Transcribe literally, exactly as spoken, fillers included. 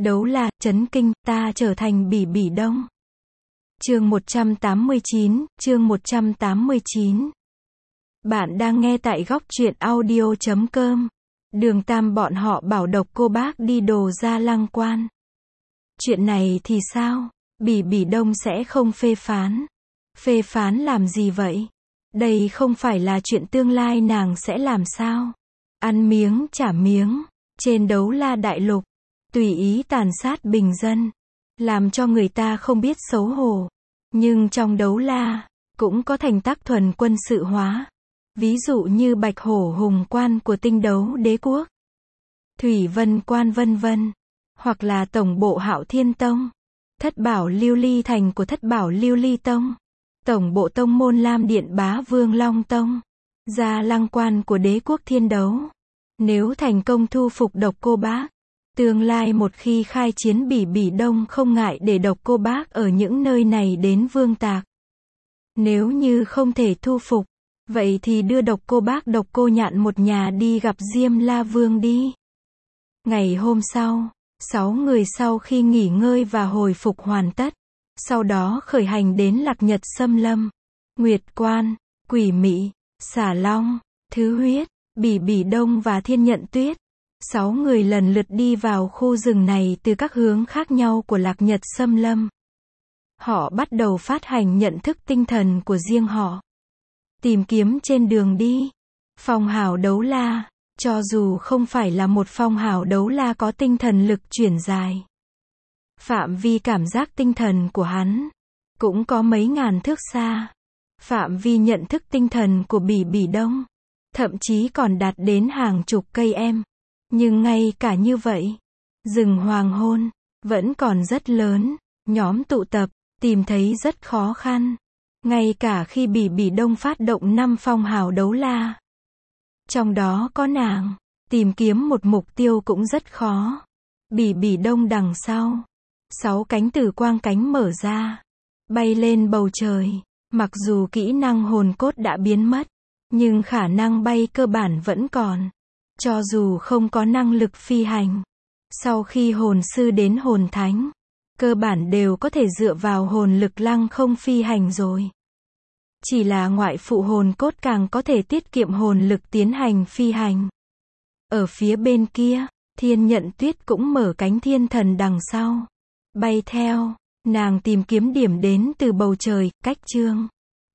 Đấu la, chấn kinh, ta trở thành Bỉ Bỉ Đông. Chương một trăm tám mươi chín, chương một trăm tám mươi chín. Bạn đang nghe tại góc truyện audio chấm com. Đường Tam bọn họ bảo độc cô bác đi đồ ra Lăng Quan. Chuyện này thì sao? Bỉ Bỉ Đông sẽ không phê phán. Phê phán làm gì vậy? Đây không phải là chuyện tương lai nàng sẽ làm sao? Ăn miếng trả miếng. Trên đấu la đại lục, tùy ý tàn sát bình dân, làm cho người ta không biết xấu hổ. Nhưng trong đấu la, cũng có thành tác thuần quân sự hóa. Ví dụ như Bạch Hổ Hùng Quan của Tinh Đấu Đế Quốc, Thủy Vân Quan vân vân, hoặc là Tổng bộ Hạo Thiên Tông, Thất Bảo Lưu Ly Thành của Thất Bảo Lưu Ly Tông, Tổng bộ Tông môn Lam Điện Bá Vương Long Tông, Gia Lăng Quan của Đế Quốc Thiên Đấu. Nếu thành công thu phục độc cô bác, tương lai một khi khai chiến Bỉ Bỉ Đông không ngại để độc cô bác ở những nơi này đến vương tạc. Nếu như không thể thu phục, vậy thì đưa độc cô bác độc cô nhạn một nhà đi gặp Diêm La Vương đi. Ngày hôm sau, sáu người sau khi nghỉ ngơi và hồi phục hoàn tất, sau đó khởi hành đến Lạc Nhật Xâm Lâm, Nguyệt Quan, Quỷ Mị, Xà Long, Thứ Huyết, Bỉ Bỉ Đông và Thiên Nhận Tuyết. Sáu người lần lượt đi vào khu rừng này từ các hướng khác nhau của Lạc Nhật Xâm Lâm. Họ bắt đầu phát hành nhận thức tinh thần của riêng họ. Tìm kiếm trên đường đi. Phong hào đấu la, cho dù không phải là một phong hào đấu la có tinh thần lực chuyển dài, phạm vi cảm giác tinh thần của hắn cũng có mấy ngàn thước xa. Phạm vi nhận thức tinh thần của Bỉ Bỉ Đông thậm chí còn đạt đến hàng chục cây em. Nhưng ngay cả như vậy, rừng hoàng hôn vẫn còn rất lớn, nhóm tụ tập tìm thấy rất khó khăn. Ngay cả khi Bỉ Bỉ Đông phát động năm phong hào đấu la, trong đó có nàng, tìm kiếm một mục tiêu cũng rất khó. Bỉ Bỉ Đông đằng sau, sáu cánh tử quang cánh mở ra, bay lên bầu trời. Mặc dù kỹ năng hồn cốt đã biến mất, nhưng khả năng bay cơ bản vẫn còn. Cho dù không có năng lực phi hành, sau khi hồn sư đến hồn thánh, cơ bản đều có thể dựa vào hồn lực lăng không phi hành rồi. Chỉ là ngoại phụ hồn cốt càng có thể tiết kiệm hồn lực tiến hành phi hành. Ở phía bên kia, Thiên Nhận Tuyết cũng mở cánh thiên thần đằng sau, bay theo. Nàng tìm kiếm điểm đến từ bầu trời, cách chương